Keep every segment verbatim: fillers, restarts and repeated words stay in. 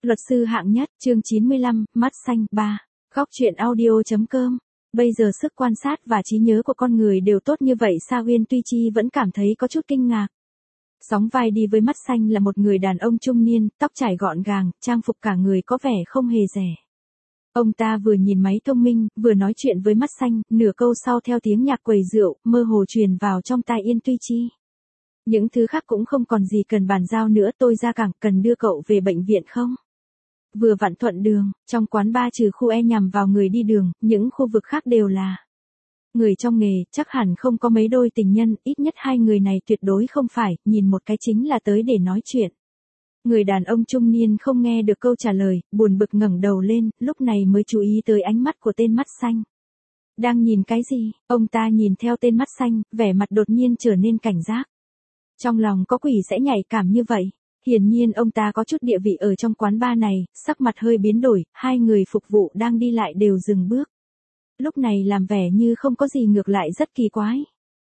Luật sư hạng nhất, chương chín mươi lăm, mắt xanh, ba. Góc truyện audio.com. Bây giờ sức quan sát và trí nhớ của con người đều tốt như vậy sao? Uyên Tuy Chi vẫn cảm thấy có chút kinh ngạc. Sóng vai đi với mắt xanh là một người đàn ông trung niên, tóc trải gọn gàng, trang phục cả người có vẻ không hề rẻ. Ông ta vừa nhìn máy thông minh, vừa nói chuyện với mắt xanh, nửa câu sau theo tiếng nhạc quầy rượu, mơ hồ truyền vào trong tai Yên Tuy Chi. Những thứ khác cũng không còn gì cần bàn giao nữa, tôi ra cảng, cần đưa cậu về bệnh viện không? Vừa vặn thuận đường, trong quán bar trừ khu E nhằm vào người đi đường, những khu vực khác đều là người trong nghề, chắc hẳn không có mấy đôi tình nhân, ít nhất hai người này tuyệt đối không phải, nhìn một cái chính là tới để nói chuyện. Người đàn ông trung niên không nghe được câu trả lời, buồn bực ngẩng đầu lên, lúc này mới chú ý tới ánh mắt của tên mắt xanh. Đang nhìn cái gì? Ông ta nhìn theo tên mắt xanh, vẻ mặt đột nhiên trở nên cảnh giác. Trong lòng có quỷ sẽ nhạy cảm như vậy. Hiển nhiên ông ta có chút địa vị ở trong quán bar này, sắc mặt hơi biến đổi, hai người phục vụ đang đi lại đều dừng bước. Lúc này làm vẻ như không có gì ngược lại rất kỳ quái.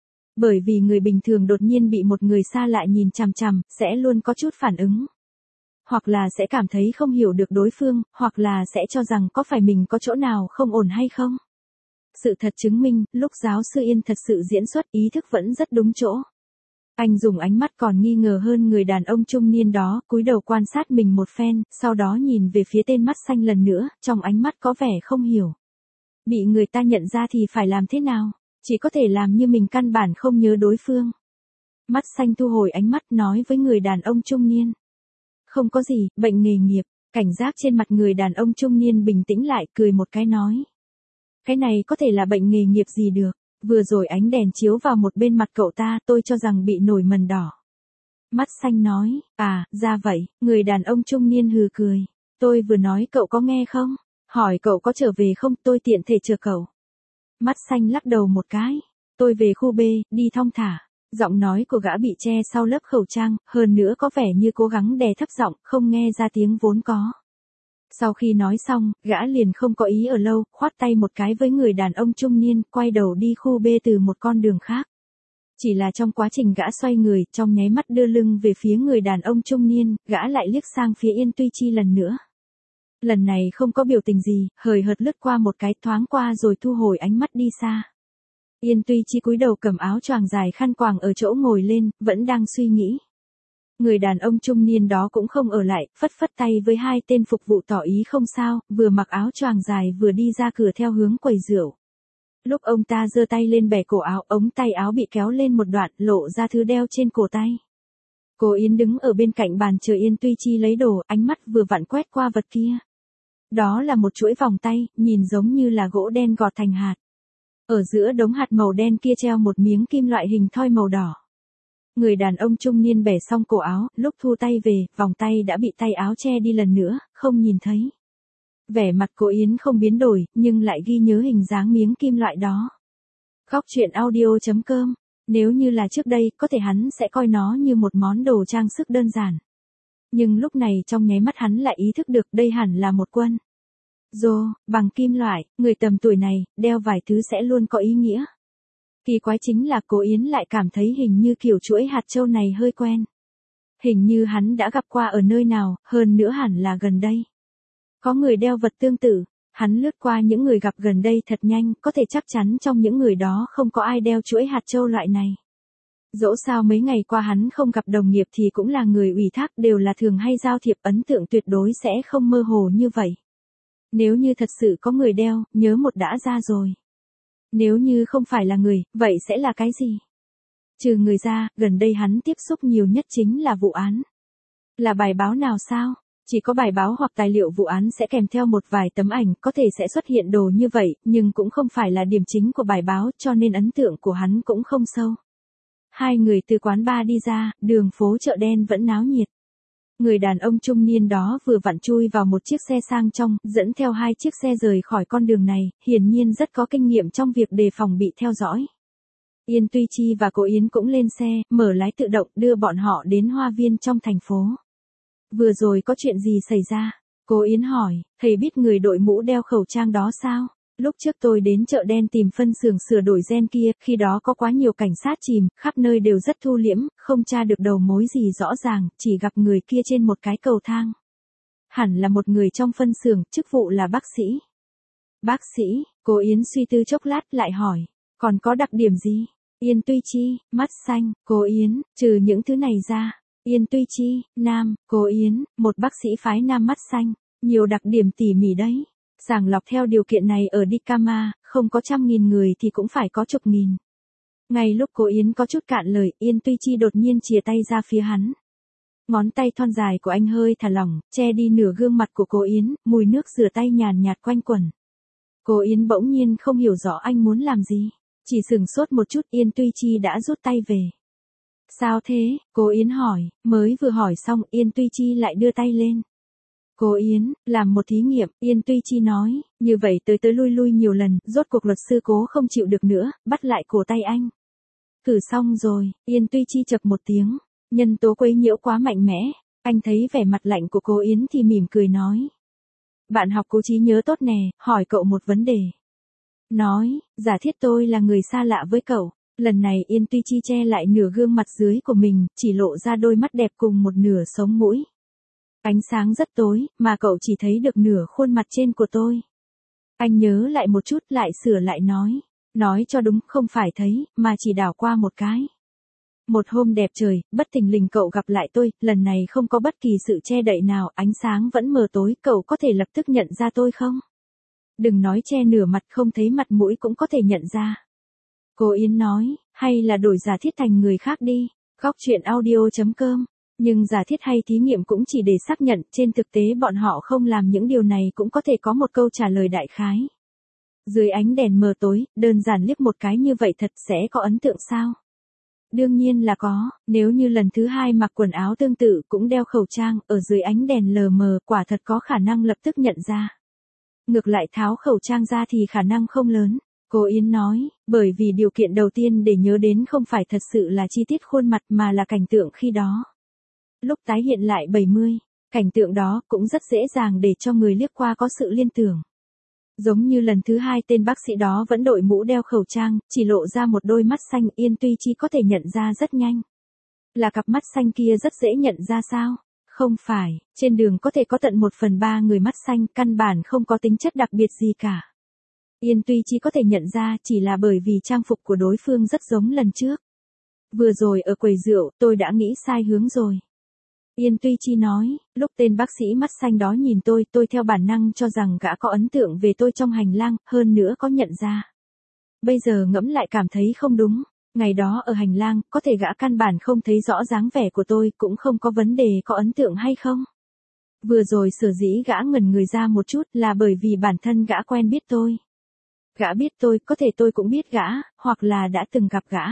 Bởi vì người bình thường đột nhiên bị một người xa lạ nhìn chằm chằm, sẽ luôn có chút phản ứng. Hoặc là sẽ cảm thấy không hiểu được đối phương, hoặc là sẽ cho rằng có phải mình có chỗ nào không ổn hay không. Sự thật chứng minh, lúc giáo sư Yên thật sự diễn xuất ý thức vẫn rất đúng chỗ. Anh dùng ánh mắt còn nghi ngờ hơn người đàn ông trung niên đó, cúi đầu quan sát mình một phen, sau đó nhìn về phía tên mắt xanh lần nữa, trong ánh mắt có vẻ không hiểu. Bị người ta nhận ra thì phải làm thế nào? Chỉ có thể làm như mình căn bản không nhớ đối phương. Mắt xanh thu hồi ánh mắt nói với người đàn ông trung niên. Không có gì, bệnh nghề nghiệp. Cảnh giác trên mặt người đàn ông trung niên bình tĩnh lại, cười một cái nói. Cái này có thể là bệnh nghề nghiệp gì được? Vừa rồi ánh đèn chiếu vào một bên mặt cậu ta, tôi cho rằng bị nổi mẩn đỏ. Mắt xanh nói, à, ra vậy, người đàn ông trung niên hừ cười. Tôi vừa nói cậu có nghe không? Hỏi cậu có trở về không, tôi tiện thể chờ cậu. Mắt xanh lắc đầu một cái. Tôi về khu B, đi thong thả. Giọng nói của gã bị che sau lớp khẩu trang, hơn nữa có vẻ như cố gắng đè thấp giọng, không nghe ra tiếng vốn có. Sau khi nói xong, gã liền không có ý ở lâu, khoát tay một cái với người đàn ông trung niên, quay đầu đi khu B từ một con đường khác. Chỉ là trong quá trình gã xoay người, trong nháy mắt đưa lưng về phía người đàn ông trung niên, gã lại liếc sang phía Yên Tuy Chi lần nữa. Lần này không có biểu tình gì, hời hợt lướt qua một cái, thoáng qua rồi thu hồi ánh mắt đi xa. Yên Tuy Chi cúi đầu cầm áo choàng dài khăn quàng ở chỗ ngồi lên, vẫn đang suy nghĩ. Người đàn ông trung niên đó cũng không ở lại, phất phất tay với hai tên phục vụ tỏ ý không sao, vừa mặc áo choàng dài vừa đi ra cửa theo hướng quầy rượu. Lúc ông ta giơ tay lên bẻ cổ áo, ống tay áo bị kéo lên một đoạn, lộ ra thứ đeo trên cổ tay. Cô Yến đứng ở bên cạnh bàn chờ Yên Tuy Chi lấy đồ, ánh mắt vừa vặn quét qua vật kia. Đó là một chuỗi vòng tay, nhìn giống như là gỗ đen gọt thành hạt. Ở giữa đống hạt màu đen kia treo một miếng kim loại hình thoi màu đỏ. Người đàn ông trung niên bẻ xong cổ áo, lúc thu tay về, vòng tay đã bị tay áo che đi lần nữa, không nhìn thấy. Vẻ mặt cô Yến không biến đổi, nhưng lại ghi nhớ hình dáng miếng kim loại đó. Góc truyện audio.com. Nếu như là trước đây, có thể hắn sẽ coi nó như một món đồ trang sức đơn giản. Nhưng lúc này trong nháy mắt hắn lại ý thức được đây hẳn là một quân. Dô, bằng kim loại, người tầm tuổi này, đeo vài thứ sẽ luôn có ý nghĩa. Kỳ quái chính là cô Yến lại cảm thấy hình như kiểu chuỗi hạt châu này hơi quen. Hình như hắn đã gặp qua ở nơi nào, hơn nữa hẳn là gần đây. Có người đeo vật tương tự, hắn lướt qua những người gặp gần đây thật nhanh, có thể chắc chắn trong những người đó không có ai đeo chuỗi hạt châu loại này. Dẫu sao mấy ngày qua hắn không gặp đồng nghiệp thì cũng là người ủy thác, đều là thường hay giao thiệp, ấn tượng tuyệt đối sẽ không mơ hồ như vậy. Nếu như thật sự có người đeo, nhớ một đã ra rồi. Nếu như không phải là người, vậy sẽ là cái gì? Trừ người ra, gần đây hắn tiếp xúc nhiều nhất chính là vụ án. Là bài báo nào sao? Chỉ có bài báo hoặc tài liệu vụ án sẽ kèm theo một vài tấm ảnh, có thể sẽ xuất hiện đồ như vậy, nhưng cũng không phải là điểm chính của bài báo, cho nên ấn tượng của hắn cũng không sâu. Hai người từ quán bar đi ra, đường phố chợ đen vẫn náo nhiệt. Người đàn ông trung niên đó vừa vặn chui vào một chiếc xe sang trọng, dẫn theo hai chiếc xe rời khỏi con đường này, hiển nhiên rất có kinh nghiệm trong việc đề phòng bị theo dõi. Yên Tuy Chi và cô Yến cũng lên xe, mở lái tự động đưa bọn họ đến hoa viên trong thành phố. Vừa rồi có chuyện gì xảy ra? Cô Yến hỏi, thầy biết người đội mũ đeo khẩu trang đó sao? Lúc trước tôi đến chợ đen tìm phân xưởng sửa đổi gen kia, khi đó có quá nhiều cảnh sát chìm, khắp nơi đều rất thu liễm, không tra được đầu mối gì rõ ràng, chỉ gặp người kia trên một cái cầu thang. hẳn là một người trong phân xưởng, chức vụ là bác sĩ. Bác sĩ, cô Yến suy tư chốc lát lại hỏi, còn có đặc điểm gì? Yên Tuy Chi, mắt xanh, cô Yến, trừ những thứ này ra. Yên Tuy Chi, nam, cô Yến, một bác sĩ phái nam mắt xanh, nhiều đặc điểm tỉ mỉ đấy. Sàng lọc theo điều kiện này ở Dikama, không có trăm nghìn người thì cũng phải có chục nghìn. Ngay lúc cô Yến có chút cạn lời, Yên Tuy Chi đột nhiên chìa tay ra phía hắn. Ngón tay thon dài của anh hơi thả lỏng, che đi nửa gương mặt của cô Yến, mùi nước rửa tay nhàn nhạt quanh quẩn. Cô Yến bỗng nhiên không hiểu rõ anh muốn làm gì. Chỉ sừng sốt một chút, Yên Tuy Chi đã rút tay về. Sao thế? Cô Yến hỏi, mới vừa hỏi xong Yên Tuy Chi lại đưa tay lên. Cô Yến, làm một thí nghiệm, Yên Tuy Chi nói, như vậy tới tới lui lui nhiều lần, rốt cuộc luật sư cố không chịu được nữa, bắt lại cổ tay anh. Thử xong rồi, Yên Tuy Chi chập một tiếng, nhân tố quấy nhiễu quá mạnh mẽ, anh thấy vẻ mặt lạnh của cô Yến thì mỉm cười nói. Bạn học cố trí nhớ tốt nè, hỏi cậu một vấn đề. Nói, giả thiết tôi là người xa lạ với cậu, lần này Yên Tuy Chi che lại nửa gương mặt dưới của mình, chỉ lộ ra đôi mắt đẹp cùng một nửa sống mũi. Ánh sáng rất tối, mà cậu chỉ thấy được nửa khuôn mặt trên của tôi. Anh nhớ lại một chút lại sửa lại nói. Nói cho đúng không phải thấy, mà chỉ đảo qua một cái. Một hôm đẹp trời, bất thình lình cậu gặp lại tôi, lần này không có bất kỳ sự che đậy nào, ánh sáng vẫn mờ tối, cậu có thể lập tức nhận ra tôi không? Đừng nói che nửa mặt không thấy mặt mũi cũng có thể nhận ra. Cô Yến nói, hay là đổi giả thiết thành người khác đi, góc chuyện audio chấm com. Nhưng giả thiết hay thí nghiệm cũng chỉ để xác nhận, trên thực tế bọn họ không làm những điều này cũng có thể có một câu trả lời đại khái. Dưới ánh đèn mờ tối, đơn giản liếc một cái như vậy thật sẽ có ấn tượng sao? Đương nhiên là có, nếu như lần thứ hai mặc quần áo tương tự cũng đeo khẩu trang, ở dưới ánh đèn lờ mờ, quả thật có khả năng lập tức nhận ra. Ngược lại tháo khẩu trang ra thì khả năng không lớn. Cô Yến nói, bởi vì điều kiện đầu tiên để nhớ đến không phải thật sự là chi tiết khuôn mặt mà là cảnh tượng khi đó. Lúc tái hiện lại bảy mươi, cảnh tượng đó cũng rất dễ dàng để cho người liếc qua có sự liên tưởng. Giống như lần thứ hai tên bác sĩ đó vẫn đội mũ đeo khẩu trang, chỉ lộ ra một đôi mắt xanh, Yên Tuy Chi có thể nhận ra rất nhanh. Là cặp mắt xanh kia rất dễ nhận ra sao? Không phải, trên đường có thể có tận một phần ba người mắt xanh, căn bản không có tính chất đặc biệt gì cả. Yên Tuy Chi có thể nhận ra chỉ là bởi vì trang phục của đối phương rất giống lần trước. Vừa rồi ở quầy rượu, tôi đã nghĩ sai hướng rồi. Yên Tuy Chi nói, lúc tên bác sĩ mắt xanh đó nhìn tôi, tôi theo bản năng cho rằng gã có ấn tượng về tôi trong hành lang, hơn nữa có nhận ra. Bây giờ ngẫm lại cảm thấy không đúng, ngày đó ở hành lang, có thể gã căn bản không thấy rõ dáng vẻ của tôi, cũng không có vấn đề có ấn tượng hay không. Vừa rồi sở dĩ gã ngẩn người ra một chút là bởi vì bản thân gã quen biết tôi. Gã biết tôi, có thể tôi cũng biết gã, hoặc là đã từng gặp gã.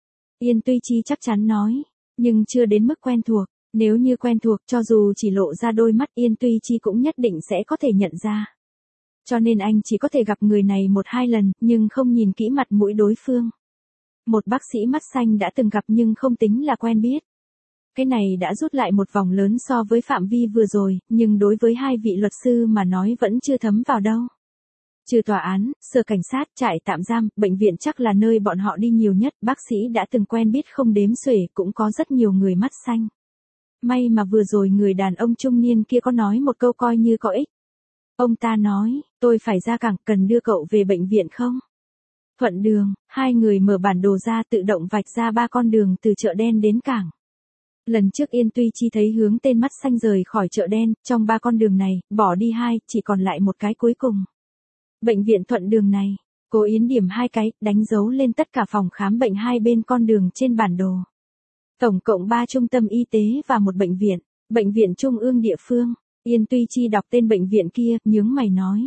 Yên Tuy Chi chắc chắn nói, nhưng chưa đến mức quen thuộc. Nếu như quen thuộc cho dù chỉ lộ ra đôi mắt Yên Tuy Chi cũng nhất định sẽ có thể nhận ra. Cho nên anh chỉ có thể gặp người này một hai lần, nhưng không nhìn kỹ mặt mũi đối phương. Một bác sĩ mắt xanh đã từng gặp nhưng không tính là quen biết. Cái này đã rút lại một vòng lớn so với phạm vi vừa rồi, nhưng đối với hai vị luật sư mà nói vẫn chưa thấm vào đâu. Trừ tòa án, sở cảnh sát, trại tạm giam, bệnh viện chắc là nơi bọn họ đi nhiều nhất, bác sĩ đã từng quen biết không đếm xuể, cũng có rất nhiều người mắt xanh. May mà vừa rồi người đàn ông trung niên kia có nói một câu coi như có ích. Ông ta nói, tôi phải ra cảng, cần đưa cậu về bệnh viện không? Thuận đường, hai người mở bản đồ ra tự động vạch ra ba con đường từ chợ đen đến cảng. Lần trước Yên Tuy Chi thấy hướng tên mắt xanh rời khỏi chợ đen, trong ba con đường này, bỏ đi hai, chỉ còn lại một cái cuối cùng. Bệnh viện thuận đường này, cô Yến điểm hai cái, đánh dấu lên tất cả phòng khám bệnh hai bên con đường trên bản đồ. Tổng cộng ba trung tâm y tế và một bệnh viện, bệnh viện trung ương địa phương. Yên Tuy Chi đọc tên bệnh viện kia, nhướng mày nói.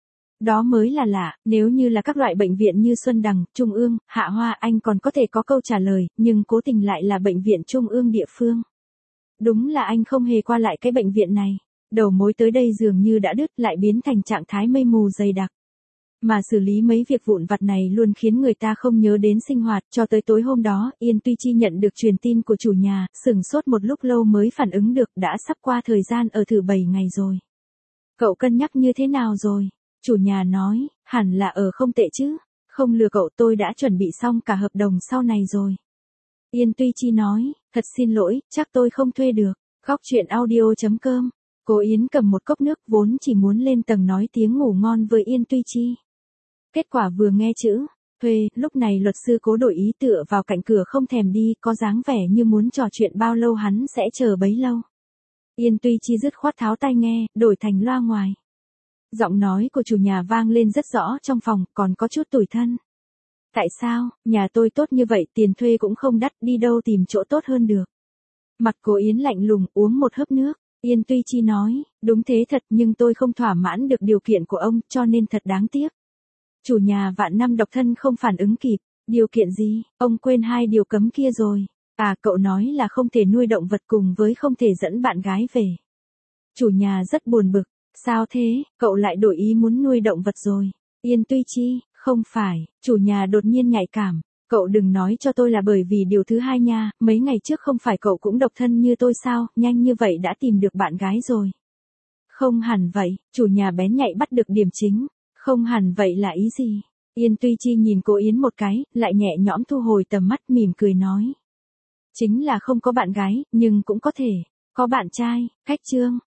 Đó mới là lạ, nếu như là các loại bệnh viện như Xuân Đằng, Trung ương, Hạ Hoa anh còn có thể có câu trả lời, nhưng cố tình lại là bệnh viện trung ương địa phương. Đúng là anh không hề qua lại cái bệnh viện này. Đầu mối tới đây dường như đã đứt lại biến thành trạng thái mây mù dày đặc. Mà xử lý mấy việc vụn vặt này luôn khiến người ta không nhớ đến sinh hoạt, cho tới tối hôm đó, Yên Tuy Chi nhận được truyền tin của chủ nhà, sửng sốt một lúc lâu mới phản ứng được, đã sắp qua thời gian ở thử bảy ngày rồi. Cậu cân nhắc như thế nào rồi? Chủ nhà nói, hẳn là ở không tệ chứ, không lừa cậu, tôi đã chuẩn bị xong cả hợp đồng sau này rồi. Yên Tuy Chi nói, thật xin lỗi, chắc tôi không thuê được, góc chuyện audio chấm com. Cố Yến cầm một cốc nước vốn chỉ muốn lên tầng nói tiếng ngủ ngon với Yên Tuy Chi. Kết quả vừa nghe chữ thuê, lúc này luật sư Cố đổi ý tựa vào cạnh cửa không thèm đi, có dáng vẻ như muốn trò chuyện bao lâu hắn sẽ chờ bấy lâu. Yên Tuy Chi dứt khoát tháo tai nghe, đổi thành loa ngoài. Giọng nói của chủ nhà vang lên rất rõ trong phòng, còn có chút tủi thân. Tại sao, nhà tôi tốt như vậy, tiền thuê cũng không đắt, đi đâu tìm chỗ tốt hơn được. Mặt Cố Yến lạnh lùng, uống một hớp nước. Yên Tuy Chi nói, đúng thế thật, nhưng tôi không thỏa mãn được điều kiện của ông, cho nên thật đáng tiếc. Chủ nhà vạn năm độc thân không phản ứng kịp. Điều kiện gì, ông quên hai điều cấm kia rồi. À, cậu nói là không thể nuôi động vật cùng với không thể dẫn bạn gái về. Chủ nhà rất buồn bực. Sao thế, cậu lại đổi ý muốn nuôi động vật rồi. Yên Tuy Chi, không phải, chủ nhà đột nhiên nhạy cảm. Cậu đừng nói cho tôi là bởi vì điều thứ hai nha, mấy ngày trước không phải cậu cũng độc thân như tôi sao, nhanh như vậy đã tìm được bạn gái rồi. Không hẳn vậy, chủ nhà bén nhạy bắt được điểm chính. Không hẳn vậy là ý gì? Yên Tuy Chi nhìn Cố Yến một cái, lại nhẹ nhõm thu hồi tầm mắt mỉm cười nói. Chính là không có bạn gái, nhưng cũng có thể, có bạn trai, khách trương.